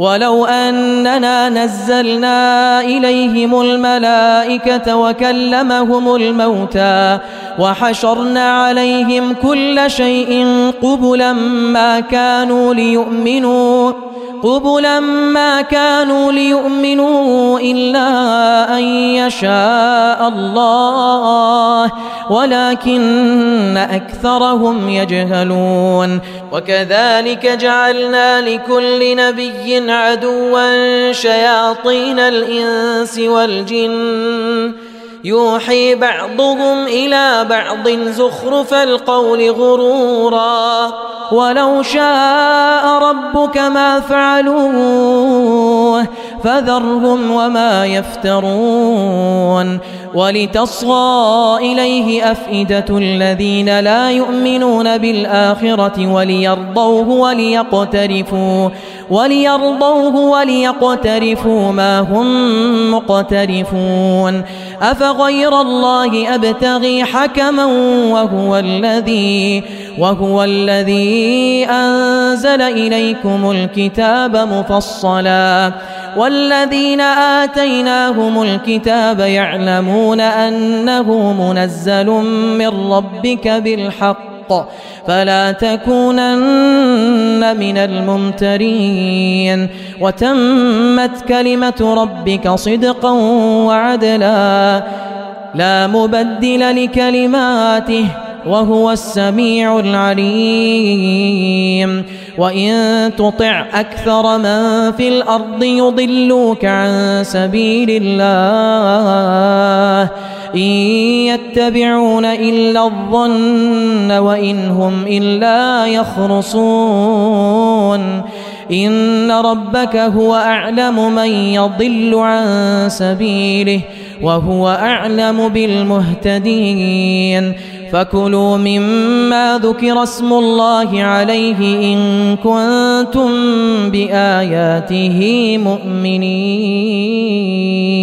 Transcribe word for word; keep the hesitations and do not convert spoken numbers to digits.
ولو أننا نزلنا إليهم الملائكة وكلمهم الموتى وحشرنا عليهم كل شيء قبلا ما كانوا ليؤمنوا قبلا ما كانوا ليؤمنوا إلا أن يشاء الله ولكن أكثرهم يجهلون. وكذلك جعلنا لكل نبي عدوا شياطين الإنس والجن يوحي بعضهم إلى بعض زخرف القول غرورا ولو شاء ربك ما فعلوه فذرهم وما يفترون. ولتصغى إليه أفئدة الذين لا يؤمنون بالآخرة وليرضوه وليقترفوا وليرضوه وليقترفوا ما هم مقترفون. أفغير الله أبتغي حكما وهو الذي وهو الذي أنزل إليكم الكتاب مفصلا والذين آتيناهم الكتاب يعلمون أنه منزل من ربك بالحق فلا تكونن من الممترين. وتمت كلمة ربك صدقا وعدلا لا مبدل لكلماته وهو السميع العليم. وإن تطع أكثر من في الأرض يضلوك عن سبيل الله إن يتبعون إلا الظن وإن هم إلا يخرصون. إن ربك هو أعلم من يضل عن سبيله وهو أعلم بالمهتدين. فكلوا مما ذكر اسم الله عليه إن كنتم بآياته مؤمنين.